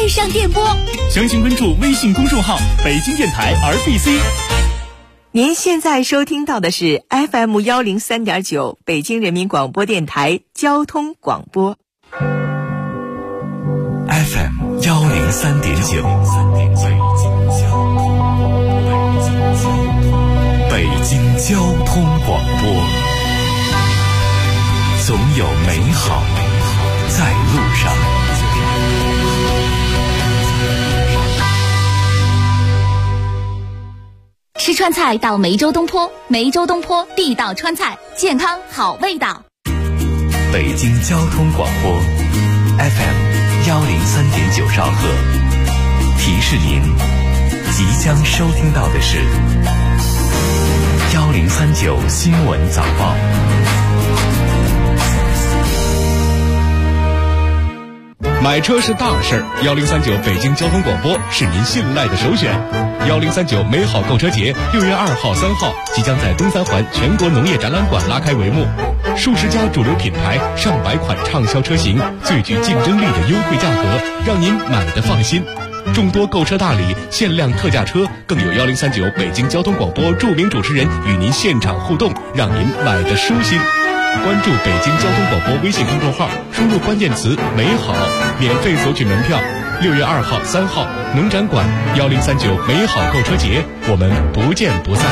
爱上电波。 详情关注微信公众号北京电台 RBC。 您现在收听到的是 FM 103.9北京人民广播电台交通广播。 FM 103.9，北京交通广播，总有美好在路上。 吃川菜到梅州东坡，梅州东坡地道川菜，健康好味道。 北京交通广播 FM 103.9兆赫，提示您即将收听到的是1039新闻早报。 买车是大事，1039北京交通广播是您信赖的首选。1039美好购车节6月2号、3号即将在东三环全国农业展览馆拉开帷幕，数十家主流品牌、上百款畅销车型，最具竞争力的优惠价格，让您买得放心。众多购车大礼、限量特价车，更有1039北京交通广播著名主持人与您现场互动，让您买得舒心。关注北京交通广播微信公众号，输入关键词“美好”，免费索取门票。6月2号、3号，农展馆1039美好购车节，我们不见不散。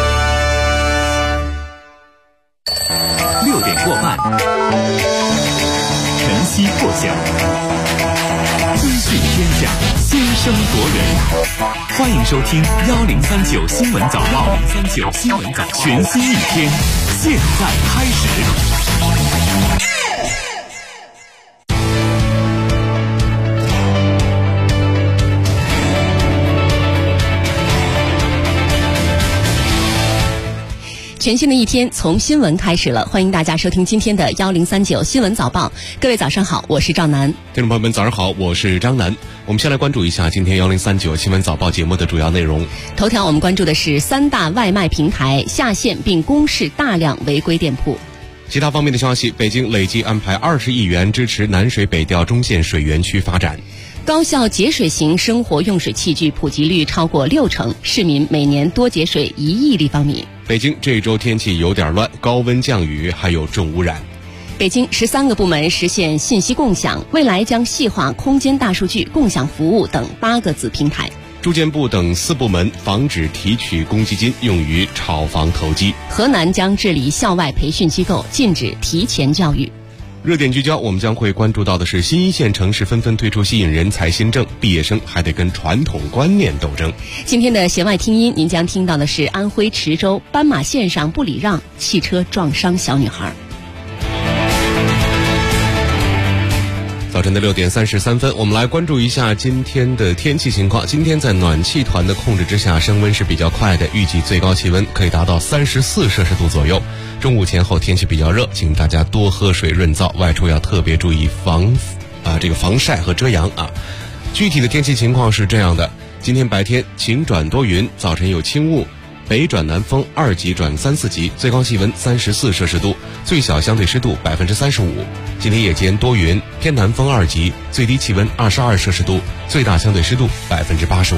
6点过半，晨曦破晓，资讯天下，先声夺人。欢迎收听1039新闻早报，1039新闻早报，全新一天，现在开始。 全新的一天从新闻开始了，欢迎大家收听今天的1039新闻早报。各位早上好，我是赵楠。 听众朋友们早上好，我是张楠。我们先来关注一下今天1039新闻早报节目的主要内容。 头条我们关注的是3大外卖平台下线并公示大量违规店铺。 其他方面的消息，北京累计安排20亿元支持南水北调中线水源区发展。 高效节水型生活用水器具普及率超过60%，市民每年多节水1亿立方米。 北京这周天气有点乱，高温降雨还有重污染。 北京13个部门实现信息共享，未来将细化空间大数据共享服务等8个子平台。 住建部等4部门防止提取公积金用于炒房投机。 河南将治理校外培训机构，禁止提前教育。 热点聚焦，我们将会关注到的是新一线城市纷纷推出吸引人才新政，毕业生还得跟传统观念斗争。 今天的弦外听音，您将听到的是安徽池州斑马线上不礼让，汽车撞伤小女孩。 早晨的6点33分，我们来关注一下今天的天气情况。今天在暖气团的控制之下，升温是比较快的，预计最高气温可以达到34摄氏度左右。中午前后天气比较热，请大家多喝水润燥，外出要特别注意防晒和遮阳啊。具体的天气情况是这样的：今天白天晴转多云，早晨有轻雾，北转南风2级转3、4级，最高气温34摄氏度，最小相对湿度35%。今天夜间多云，偏南风2级，最低气温22摄氏度，最大相对湿度85%。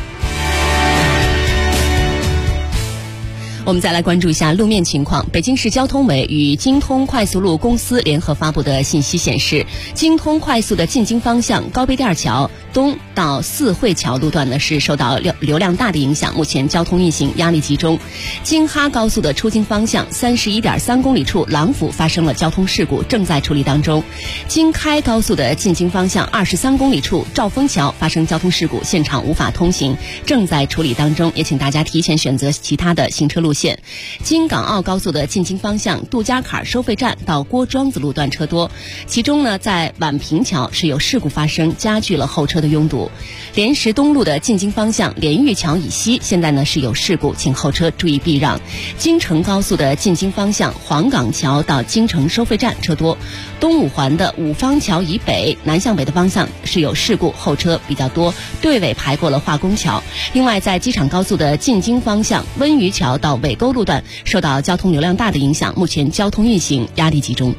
我们再来关注一下路面情况。北京市交通委与京通快速路公司联合发布的信息显示，京通快速的进京方向高碑店桥东到四惠桥路段呢是受到流量大的影响，目前交通运行压力集中。京哈高速的出京方向31.3公里处郎府发生了交通事故，正在处理当中。京开高速的进京方向23公里处兆丰桥发生交通事故，现场无法通行，正在处理当中，也请大家提前选择其他的行车路线。京港澳高速的进京方向杜家坎收费站到郭庄子路段车多，其中呢在宛平桥是有事故发生，加剧了后车的拥堵。莲石东路的进京方向莲玉桥以西现在呢是有事故，请后车注意避让。京承高速的进京方向黄岗桥到京承收费站车多，东五环的五方桥以北南向北的方向是有事故，后车比较多，队尾排过了化工桥。另外在机场高速的进京方向温榆桥到尾沟路段受到交通流量大的影响，目前交通运行压力集中。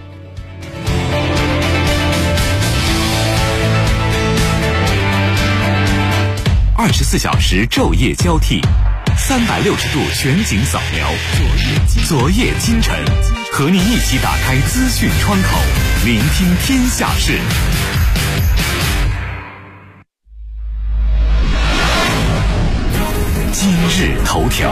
24小时昼夜交替，360度全景扫描，昨夜今晨，和您一起打开资讯窗口，聆听天下事。今日头条。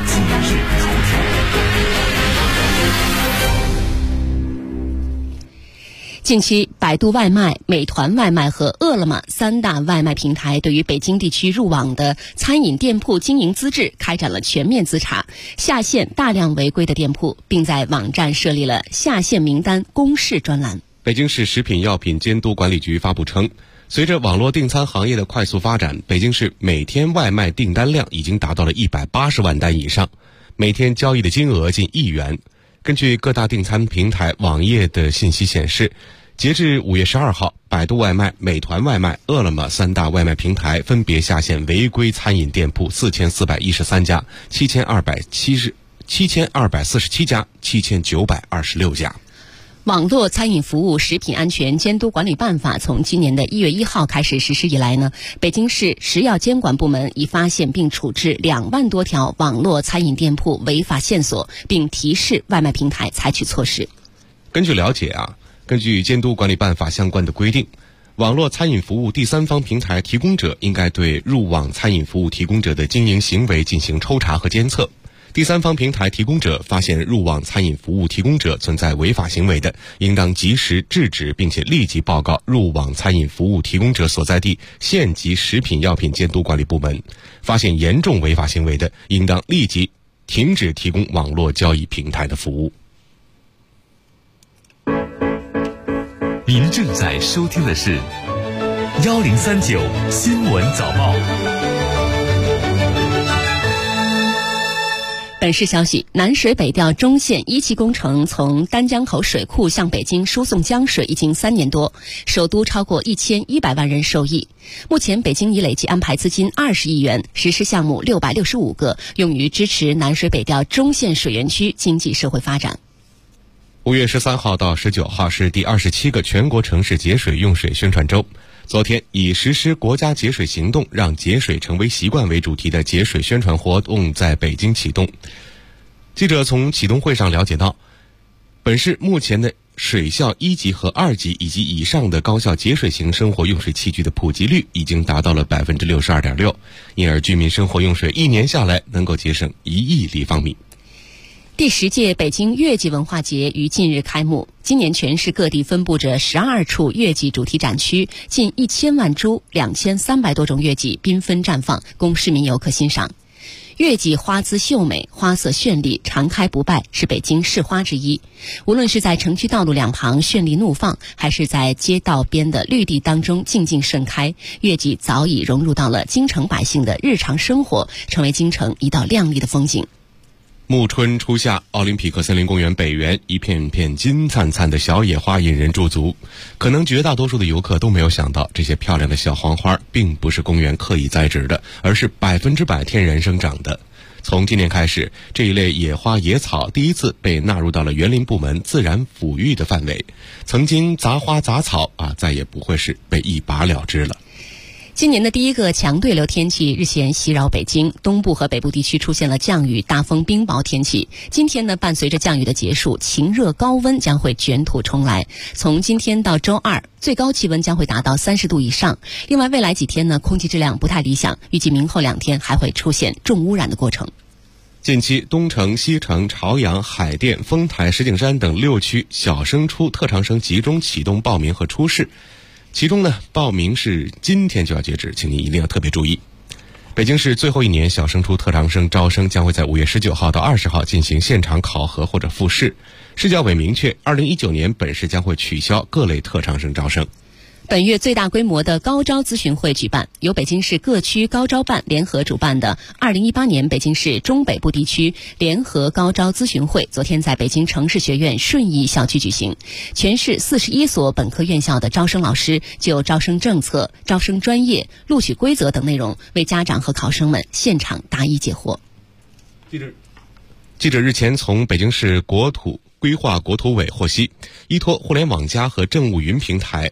近期，百度外卖、美团外卖和饿了么3大外卖平台对于北京地区入网的餐饮店铺经营资质开展了全面自查，下线大量违规的店铺，并在网站设立了下线名单公示专栏。 北京市食品药品监督管理局发布称，随着网络订餐行业的快速发展，北京市每天外卖订单量已经达到了180万单以上，每天交易的金额近1亿元。根据各大订餐平台网页的信息显示，截至5月12号，百度外卖、美团外卖、饿了么3大外卖平台分别下线违规餐饮店铺4413家、7247家、7926家。 网络餐饮服务食品安全监督管理办法从今年的1月1号开始实施以来呢，北京市食药监管部门已发现并处置2万多条网络餐饮店铺违法线索，并提示外卖平台采取措施。 根据了解根据监督管理办法相关的规定，网络餐饮服务第三方平台提供者应该对入网餐饮服务提供者的经营行为进行抽查和监测。第三方平台提供者发现入网餐饮服务提供者存在违法行为的，应当及时制止，并且立即报告入网餐饮服务提供者所在地县级食品药品监督管理部门。发现严重违法行为的，应当立即停止提供网络交易平台的服务。 您正在收听的是1039新闻早报。 本市消息，南水北调中线1期工程从丹江口水库向北京输送江水已经3年多，首都超过1100万人受益。目前北京已累计安排资金20亿元，实施项目665个，用于支持南水北调中线水源区经济社会发展。 5月13号到19号是第27个全国城市节水用水宣传周。昨天，以实施国家节水行动，让节水成为习惯为主题的节水宣传活动在北京启动。记者从启动会上了解到，本市目前的水效1级和2级以及以上的高效节水型生活用水器具的普及率已经达到了 62.6%， 因而居民生活用水1年下来能够节省1亿立方米。 第10届北京月季文化节于近日开幕。今年全市各地分布着12处月季主题展区，近1000万株2300多种月季缤纷绽放，供市民游客欣赏。月季花姿秀美，花色绚丽，常开不败，是北京市花之一。无论是在城区道路两旁绚丽怒放，还是在街道边的绿地当中静静盛开，月季早已融入到了京城百姓的日常生活，成为京城一道亮丽的风景。 暮春初夏，奥林匹克森林公园北园一片片金灿灿的小野花引人驻足。可能绝大多数的游客都没有想到，这些漂亮的小黄花并不是公园刻意栽植的，而是100%天然生长的。从今年开始，这一类野花野草第一次被纳入到了园林部门自然抚育的范围。曾经杂花杂草再也不会是被一拔了之了。 今年的第一个强对流天气日前袭扰北京，东部和北部地区出现了降雨、大风、冰雹天气。今天呢，伴随着降雨的结束，晴热高温将会卷土重来。从今天到周二，最高气温将会达到30度以上。另外，未来几天呢，空气质量不太理想，预计明后2天还会出现重污染的过程。 近期，东城、西城、朝阳、海淀、丰台、石景山等6区小升初特长生集中启动报名和初试。其中呢，报名是今天就要截止，请您一定要特别注意。北京市最后一年小升初特长生招生将会在5月19号到20号进行现场考核或者复试。市教委明确，2019年本市将会取消各类特长生招生。 本月最大规模的高招咨询会举办，由北京市各区高招办联合主办的2018年北京市中北部地区联合高招咨询会昨天在北京城市学院顺义校区举行。全市41所本科院校的招生老师就招生政策、招生专业、录取规则等内容为家长和考生们现场答疑解惑。 记者日前从北京市国土规划国土委获悉，依托互联网+和政务云平台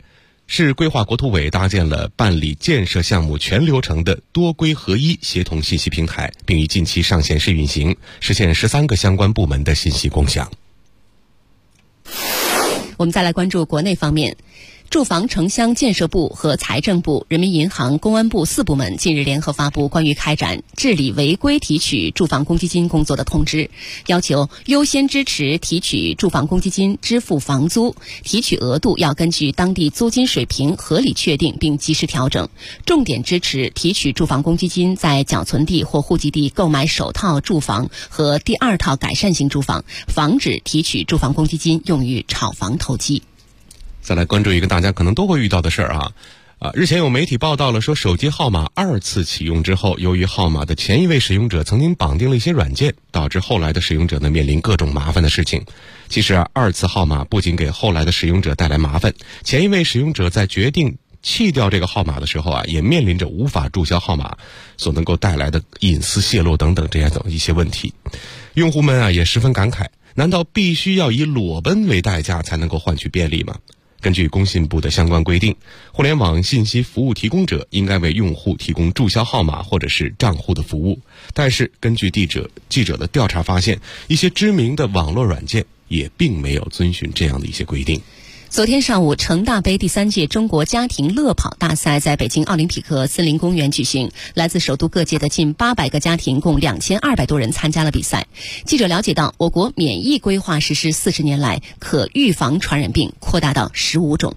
市规划国土委搭建了办理建设项目全流程的多规合一协同信息平台，并于近期上线试运行，实现13个相关部门的信息共享。 我们再来关注国内方面。住房城乡建设部和财政部、人民银行、公安部4部门近日联合发布关于开展治理违规提取住房公积金工作的通知，要求优先支持提取住房公积金支付房租，提取额度要根据当地租金水平合理确定并及时调整，重点支持提取住房公积金在缴存地或户籍地购买首套住房和第2套改善型住房，防止提取住房公积金用于炒房投机。 再来关注一个大家可能都会遇到的事儿日前有媒体报道了说，手机号码2次启用之后，由于号码的前一位使用者曾经绑定了一些软件，导致后来的使用者呢面临各种麻烦的事情。其实2次号码不仅给后来的使用者带来麻烦，前一位使用者在决定弃掉这个号码的时候也面临着无法注销号码所能够带来的隐私泄露等等这样的一些问题。用户们也十分感慨，难道必须要以裸奔为代价才能够换取便利吗？根据工信部的相关规定，互联网信息服务提供者应该为用户提供注销号码或者是账户的服务。但是根据记者的调查发现，一些知名的网络软件也并没有遵循这样的一些规定。 昨天上午，成大杯第3届中国家庭乐跑大赛在北京奥林匹克森林公园举行，来自首都各界的近800个家庭共2200多人参加了比赛。记者了解到，我国免疫规划实施40年来，可预防传染病扩大到15种。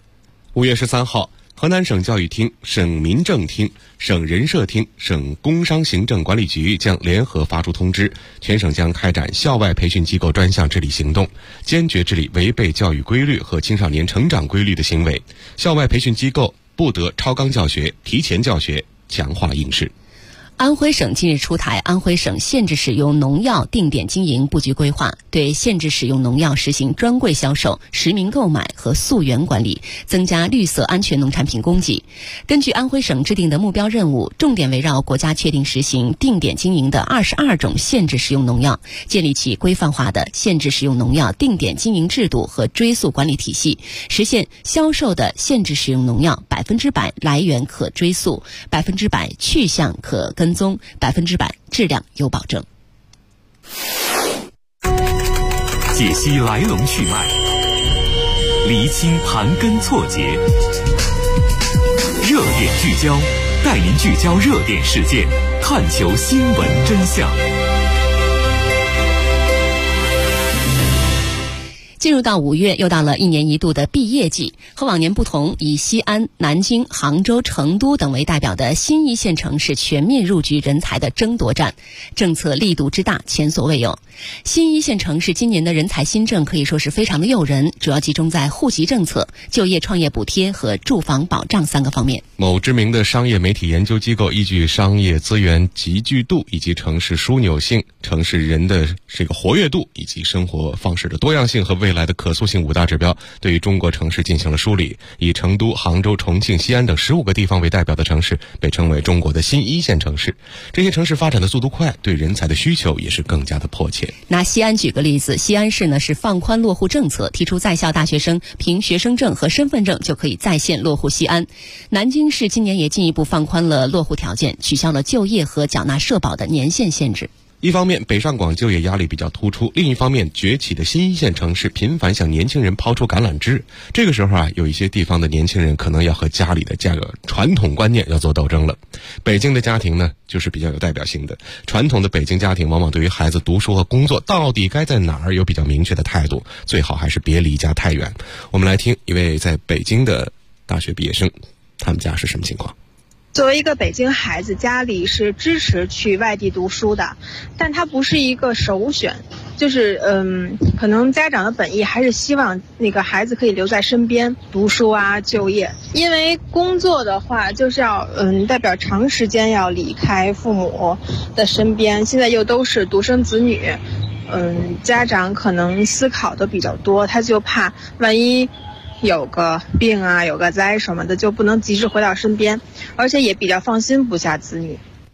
5月13号，河南省教育厅、省民政厅、省人社厅、省工商行政管理局将联合发出通知，全省将开展校外培训机构专项治理行动，坚决治理违背教育规律和青少年成长规律的行为。校外培训机构不得超纲教学、提前教学、强化应试。 安徽省近日出台《安徽省限制使用农药定点经营布局规划》，对限制使用农药实行专柜销售、实名购买和溯源管理，增加绿色安全农产品供给。根据安徽省制定的目标任务，重点围绕国家确定实行定点经营的22种限制使用农药，建立起规范化的限制使用农药定点经营制度和追溯管理体系，实现销售的限制使用农药100%来源可追溯，100%去向可跟踪，100%质量有保证。 解析来龙去脉，厘清盘根错节，热点聚焦，带您聚焦热点事件，探求新闻真相。 进入到5月，又到了1年1度的毕业季。和往年不同，以西安、南京、杭州、成都等为代表的新一线城市全面入局人才的争夺战，政策力度之大前所未有。新一线城市今年的人才新政可以说是非常的诱人，主要集中在户籍政策、就业创业补贴和住房保障3个方面。 某知名的商业媒体研究机构依据商业资源集聚度以及城市枢纽性、城市人的这个活跃度以及生活方式的多样性和未来的可塑性5大指标，对于中国城市进行了梳理。以成都、杭州、重庆、西安等15个地方为代表的城市被称为中国的新一线城市。这些城市发展的速度快，对人才的需求也是更加的迫切。 拿西安举个例子，西安市呢是放宽落户政策，提出在校大学生凭学生证和身份证就可以在线落户西安。南京市今年也进一步放宽了落户条件，取消了就业和缴纳社保的年限限制。 一方面北上广就业压力比较突出，另一方面崛起的新一线城市频繁向年轻人抛出橄榄枝。这个时候有一些地方的年轻人可能要和家里的这个传统观念要做斗争了。北京的家庭呢就是比较有代表性的，传统的北京家庭往往对于孩子读书和工作到底该在哪儿有比较明确的态度，最好还是别离家太远。我们来听一位在北京的大学毕业生，他们家是什么情况。 作为一个北京孩子，家里是支持去外地读书的，但它不是一个首选，就是可能家长的本意还是希望那个孩子可以留在身边读书啊、就业。因为工作的话就是要代表长时间要离开父母的身边，现在又都是独生子女，家长可能思考的比较多，他就怕万一有个病啊，有个灾什么的，就不能及时回到身边，而且也比较放心不下子女。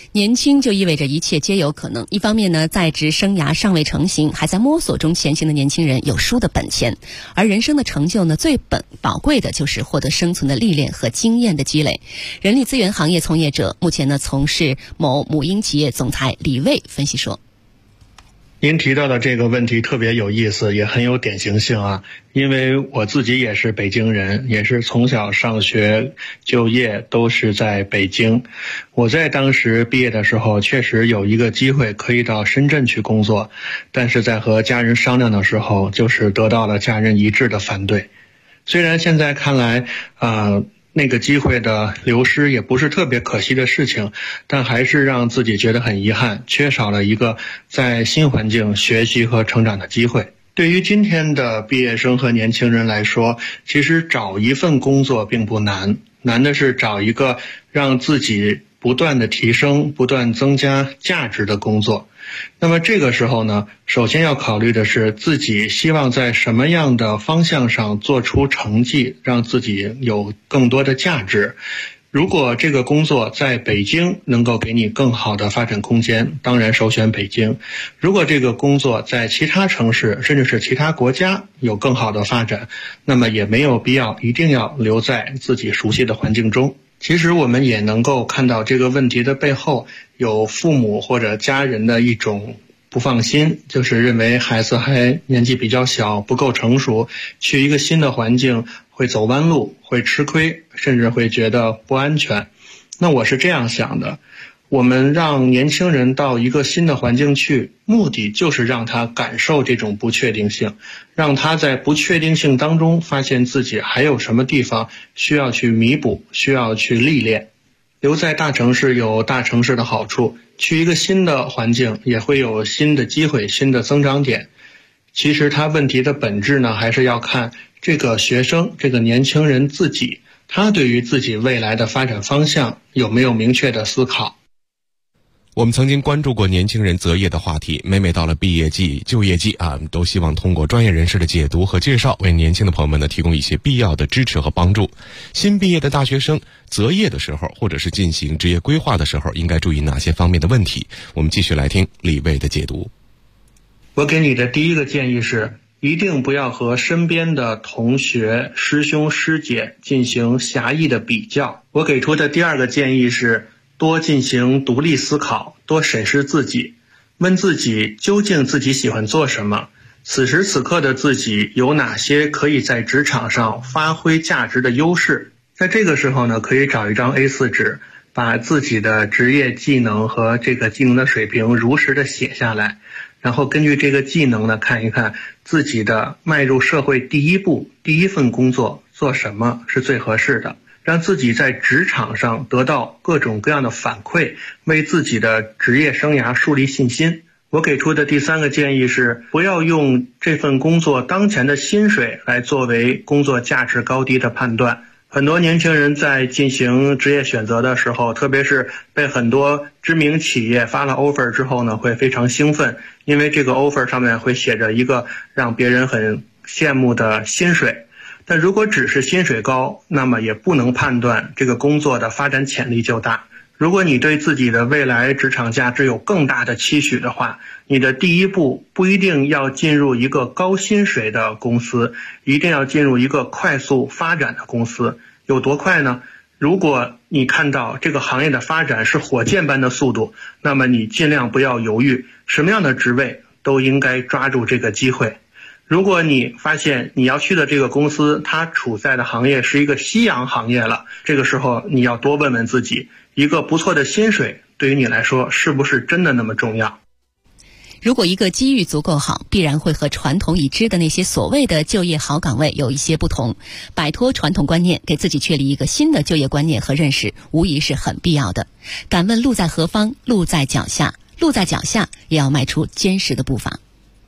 年轻就意味着一切皆有可能。一方面呢，在职生涯尚未成型，还在摸索中前行的年轻人有输的本钱，而人生的成就呢，最宝贵的就是获得生存的历练和经验的积累。人力资源行业从业者目前呢，从事某母婴企业总裁李卫分析说， 您提到的这个问题特别有意思，也很有典型性啊。因为我自己也是北京人，也是从小上学就业都是在北京。我在当时毕业的时候，确实有一个机会可以到深圳去工作，但是在和家人商量的时候，就是得到了家人一致的反对。虽然现在看来那个机会的流失也不是特别可惜的事情，但还是让自己觉得很遗憾，缺少了一个在新环境学习和成长的机会。对于今天的毕业生和年轻人来说，其实找一份工作并不难，难的是找一个让自己不断的提升、不断增加价值的工作。那么这个时候呢，首先要考虑的是自己希望在什么样的方向上做出成绩，让自己有更多的价值。如果这个工作在北京能够给你更好的发展空间，当然首选北京。如果这个工作在其他城市甚至是其他国家有更好的发展，那么也没有必要一定要留在自己熟悉的环境中。其实我们也能够看到这个问题的背后有父母或者家人的一种不放心，就是认为孩子还年纪比较小，不够成熟，去一个新的环境会走弯路，会吃亏，甚至会觉得不安全。那我是这样想的，我们让年轻人到一个新的环境去，目的就是让他感受这种不确定性，让他在不确定性当中发现自己还有什么地方需要去弥补，需要去历练。留在大城市有大城市的好处，去一个新的环境也会有新的机会、新的增长点。其实他问题的本质呢，还是要看这个学生、这个年轻人自己，他对于自己未来的发展方向有没有明确的思考。 我们曾经关注过年轻人择业的话题，每到了毕业季、就业季都希望通过专业人士的解读和介绍，为年轻的朋友们呢提供一些必要的支持和帮助。新毕业的大学生择业的时候，或者是进行职业规划的时候，应该注意哪些方面的问题？我们继续来听李卫的解读。 我给你的第一个建议是，一定不要和身边的同学、师兄师姐进行狭义的比较。我给出的第二个建议是，多进行独立思考，多审视自己，问自己究竟自己喜欢做什么，此时此刻的自己有哪些可以在职场上发挥价值的优势。在这个时候呢，可以找一张 A4 纸，把自己的职业技能和这个技能的水平如实的写下来，然后根据这个技能呢，看一看自己的迈入社会第一步、第一份工作做什么是最合适的，让自己在职场上得到各种各样的反馈，为自己的职业生涯树立信心。我给出的第三个建议是，不要用这份工作当前的薪水来作为工作价值高低的判断。很多年轻人在进行职业选择的时候，特别是被很多知名企业发了 offer 之后呢，会非常兴奋，因为这个 offer 上面会写着一个让别人很羡慕的薪水。但如果只是薪水高，那么也不能判断这个工作的发展潜力就大。如果你对自己的未来职场价值有更大的期许的话，你的第一步不一定要进入一个高薪水的公司，一定要进入一个快速发展的公司。有多快呢？如果你看到这个行业的发展是火箭般的速度，那么你尽量不要犹豫，什么样的职位都应该抓住这个机会。如果你发现你要去的这个公司，它处在的行业是一个夕阳行业了，这个时候你要多问问自己，一个不错的薪水对于你来说是不是真的那么重要？ 如果一个机遇足够好，必然会和传统已知的那些所谓的就业好岗位有一些不同。摆脱传统观念，给自己确立一个新的就业观念和认识，无疑是很必要的。敢问路在何方？路在脚下，路在脚下也要迈出坚实的步伐。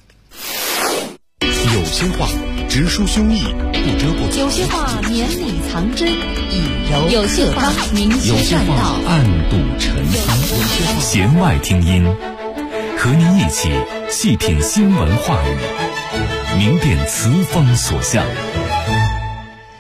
有些话直抒胸臆，不遮不藏； 有些话绵里藏针，以柔有些话明有些确善道， 话暗度陈仓。弦外听音，和您一起细品新闻话语，明辨词锋所向。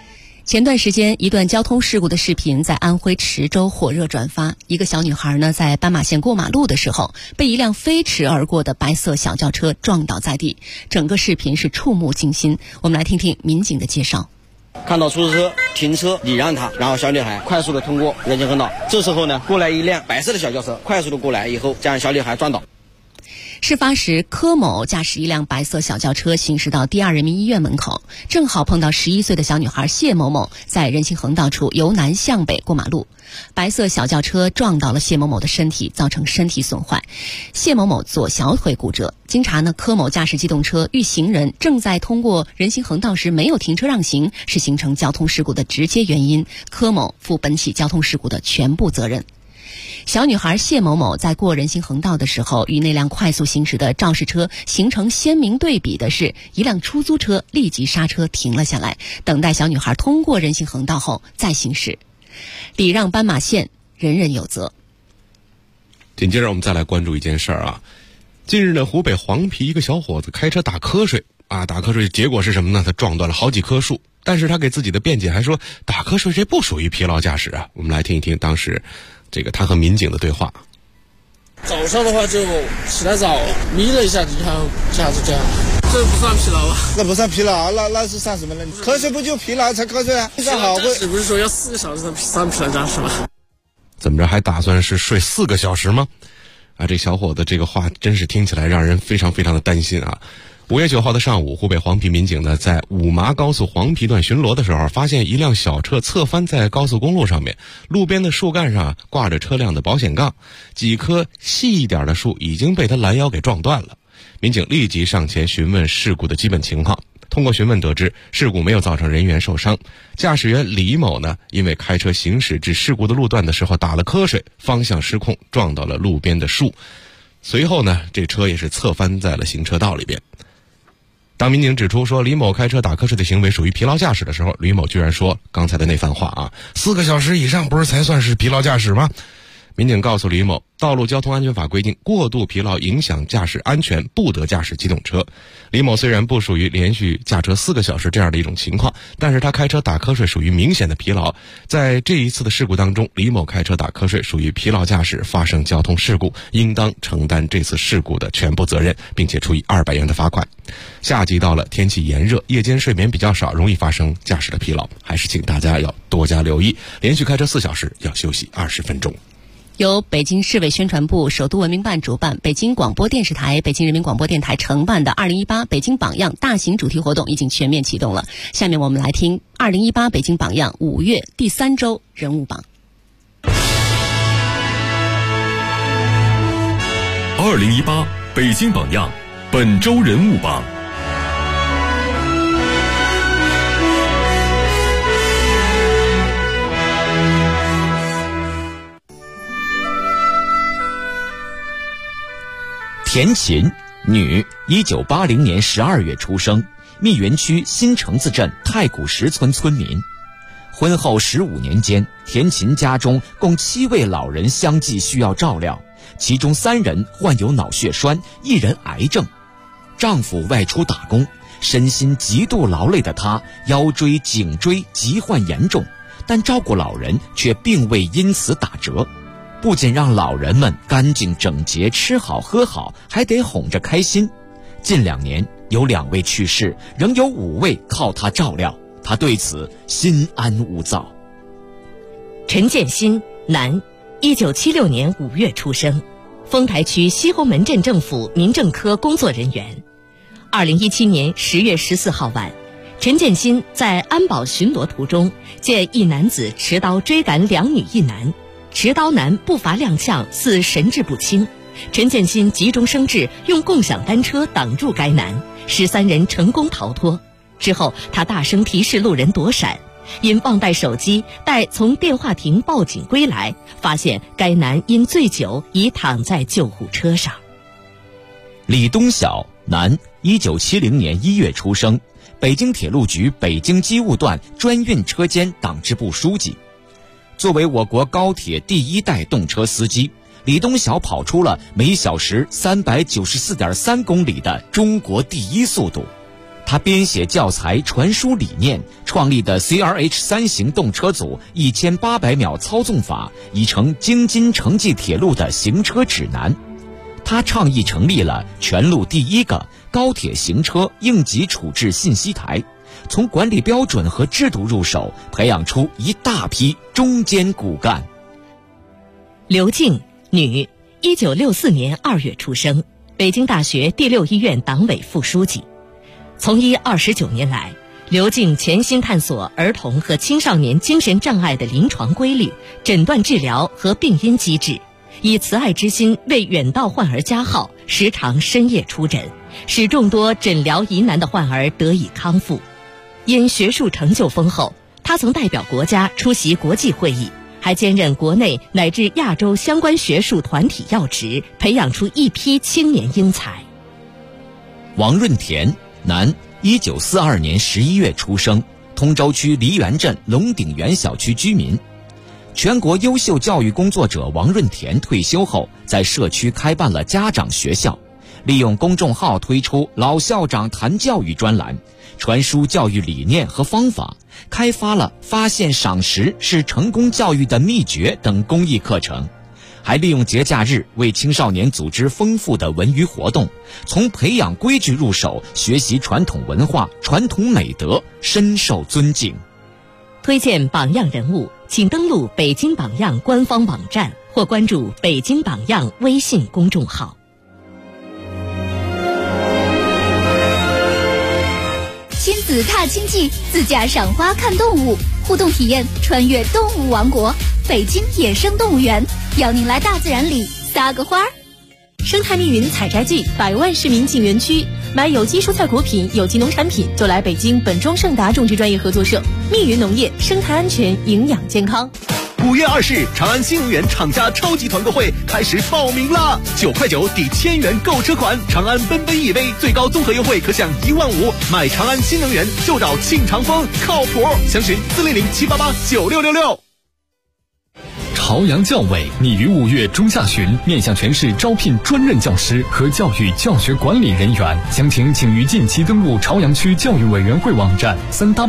前段时间，一段交通事故的视频在安徽池州火热转发。一个小女孩呢，在斑马线过马路的时候，被一辆飞驰而过的白色小轿车撞倒在地，整个视频是触目惊心。我们来听听民警的介绍。 看到出租车停车礼让他，然后小女孩快速的通过人行横道。这时候呢，过来一辆白色的小轿车，快速的过来以后，将小女孩撞倒。 事发时，柯某驾驶一辆白色小轿车行驶到第二人民医院门口，正好碰到11岁的小女孩谢某某在人行横道处由南向北过马路，白色小轿车撞到了谢某某的身体，造成身体损坏。谢某某左小腿骨折。经查呢，柯某驾驶机动车遇行人正在通过人行横道时没有停车让行，是形成交通事故的直接原因，柯某负本起交通事故的全部责任。小女孩谢某某在过人行横道的时候，与那辆快速行驶的肇事车形成鲜明对比的是，一辆出租车立即刹车停了下来，等待小女孩通过人行横道后再行驶。礼让斑马线，人人有责。 紧接着我们再来关注一件事儿啊，近日呢，湖北黄陂一个小伙子开车打瞌睡打瞌睡，结果是什么呢？他撞断了好几棵树。但是他给自己的辩解还说，打瞌睡这不属于疲劳驾驶啊。我们来听一听当时他和民警的对话。 早上的话就起来早，眯了一下，你看一下子这样，这不算疲劳吧？ 那不算疲劳，那是算什么呢？瞌睡不就疲劳才瞌睡啊？ 疲劳驾驶不是说要4个小时才算疲劳驾驶吗？ 怎么着还打算是睡4个小时吗？这小伙子这个话真是听起来让人非常非常的担心啊。5月9号的上午，湖北黄陂民警呢在五麻高速黄陂段巡逻的时候，发现一辆小车侧翻在高速公路上面，路边的树干上挂着车辆的保险杠，几棵细一点的树已经被他拦腰给撞断了。民警立即上前询问事故的基本情况，通过询问得知，事故没有造成人员受伤，驾驶员李某呢，因为开车行驶至事故的路段的时候打了瞌睡，方向失控，撞到了路边的树，随后呢，这车也是侧翻在了行车道里边。当民警指出说李某开车打瞌睡的行为属于疲劳驾驶的时候，李某居然说刚才的那番话4个小时以上不是才算是疲劳驾驶吗？民警告诉李某，道路交通安全法规定，过度疲劳影响驾驶安全，不得驾驶机动车。李某虽然不属于连续驾车4个小时这样的一种情况，但是他开车打瞌睡属于明显的疲劳。在这一次的事故当中，李某开车打瞌睡属于疲劳驾驶，发生交通事故，应当承担这次事故的全部责任，并且处以200元的罚款。夏季到了，天气炎热，夜间睡眠比较少，容易发生驾驶的疲劳，还是请大家要多加留意，连续开车4小时要休息20分钟。 由北京市委宣传部、首都文明办主办，北京广播电视台、北京人民广播电台承办的2018北京榜样大型主题活动已经全面启动了。下面我们来听2018北京榜样5月第3周人物榜。 2018北京榜样本周人物榜。 田琴，女，1980年12月出生，密云区新城子镇太古石村村民。婚后15年间，田琴家中共7位老人相继需要照料，其中3人患有脑血栓，1人癌症。丈夫外出打工，身心极度劳累的她，腰椎、颈椎疾患严重，但照顾老人却并未因此打折。不仅让老人们干净整洁、吃好喝好，还得哄着开心。近2年有2位去世，仍有5位靠他照料，他对此心安无躁。 陈建新，男，1976年5月出生，丰台区西红门镇政府民政科工作人员。2017年10月14号晚，陈建新在安保巡逻途中，见一男子持刀追赶2女1男。持刀男步伐踉跄，似神志不清。陈建新急中生智，用共享单车挡住该男，使3人成功逃脱。之后，他大声提示路人躲闪，因忘带手机，待从电话亭报警归来，发现该男因醉酒已躺在救护车上。 李东晓，男，1970年1月出生，北京铁路局北京机务段专运车间党支部书记。作为我国高铁第1代动车司机，李东晓跑出了每小时394.3公里的中国第1速度。 他编写教材传输理念，创立的 CRH3 型动车组1800秒操纵法已成京津城际铁路的行车指南。他倡议成立了全路第一个高铁行车应急处置信息台，从管理标准和制度入手，培养出一大批中坚骨干。 刘静，女，1964年2月出生，北京大学第6医院党委副书记。从医29年来，刘静潜心探索儿童和青少年精神障碍的临床规律、诊断治疗和病因机制，以慈爱之心为远道患儿加号，时常深夜出诊，使众多诊疗疑难的患儿得以康复。因学术成就丰厚，他曾代表国家出席国际会议，还兼任国内乃至亚洲相关学术团体要职，培养出一批青年英才。 王润田，男，1942年11月出生，通州区梨园镇龙鼎园小区居民。全国优秀教育工作者王润田退休后，在社区开办了家长学校，利用公众号推出老校长谈教育专栏，传输教育理念和方法，开发了发现赏识是成功教育的秘诀等公益课程，还利用节假日为青少年组织丰富的文娱活动，从培养规矩入手，学习传统文化、传统美德，深受尊敬。 推荐榜样人物，请登录北京榜样官方网站或关注北京榜样微信公众号。 亲子踏青记，自驾赏花看动物，互动体验穿越动物王国，北京野生动物园，邀您来大自然里撒个花儿。 生态密云采摘季，100万市民进园区，买有机蔬菜果品、有机农产品就来北京本庄盛达种植专业合作社，密云农业，生态安全，营养健康。 5月20日，长安新能源厂家超级团购会开始报名啦！9块9抵1000元购车款，长安奔奔 EV 最高综合优惠可享15000，买长安新能源就找庆长风，靠谱！详询400-788-9666。 朝阳教委拟于5月中下旬面向全市招聘专任教师和教育教学管理人员，详情请于近期登录朝阳区教育委员会网站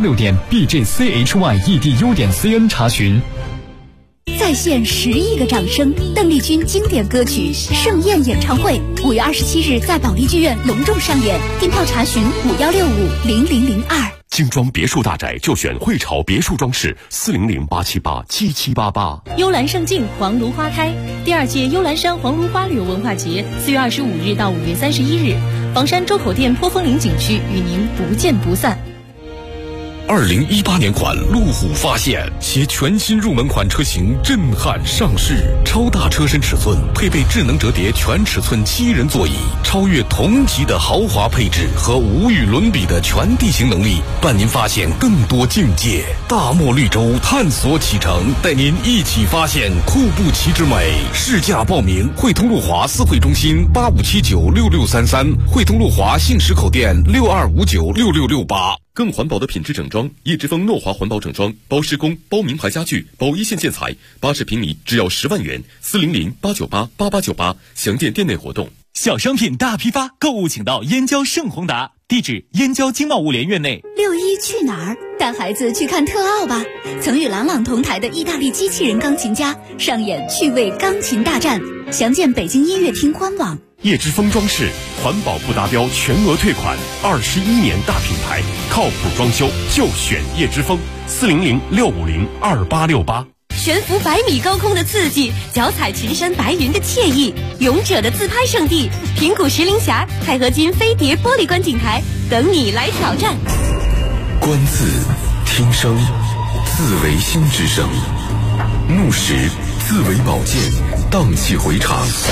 3w.bjchy.edu.cn 查询。 再现10亿个掌声，邓丽君经典歌曲《盛宴》演唱会5月27日在保利剧院隆重上演，订票查询51650002。 精装别墅大宅就选汇潮别墅装饰，400-878-7788。 幽兰胜境黄芦花开，第2届幽兰山黄芦花旅游文化节4月25日到5月31日，房山周口店坡峰岭景区与您不见不散。 2018年款路虎发现，携全新入门款车型震撼上市，超大车身尺寸，配备智能折叠全尺寸7人座椅，超越同级的豪华配置和无与伦比的全地形能力，伴您发现更多境界。大漠绿洲探索启程，带您一起发现库布齐之美。试驾报名，汇通路华四惠中心85796633，汇通路华信实口店62596668。 更环保的品质整装，叶之峰诺华环保整装，包施工、包名牌家具、包一线建材，80平米只要10万元，400-898-8898，详见店内活动。 小商品大批发，购物请到燕郊盛宏达，地址燕郊经贸物联院内。 6·1去哪儿？带孩子去看特奥吧！曾与郎朗同台的意大利机器人钢琴家上演趣味钢琴大战，详见北京音乐厅官网。 叶之峰装饰，环保不达标全额退款，21年大品牌，靠谱装修就选叶之峰，400-650-2868。 悬浮100米高空的刺激，脚踩群山白云的惬意，勇者的自拍圣地平谷石林峡钛合金飞碟玻璃观景台，等你来挑战。 观字，听声，字为心之声；怒时，字为宝剑，荡气回肠。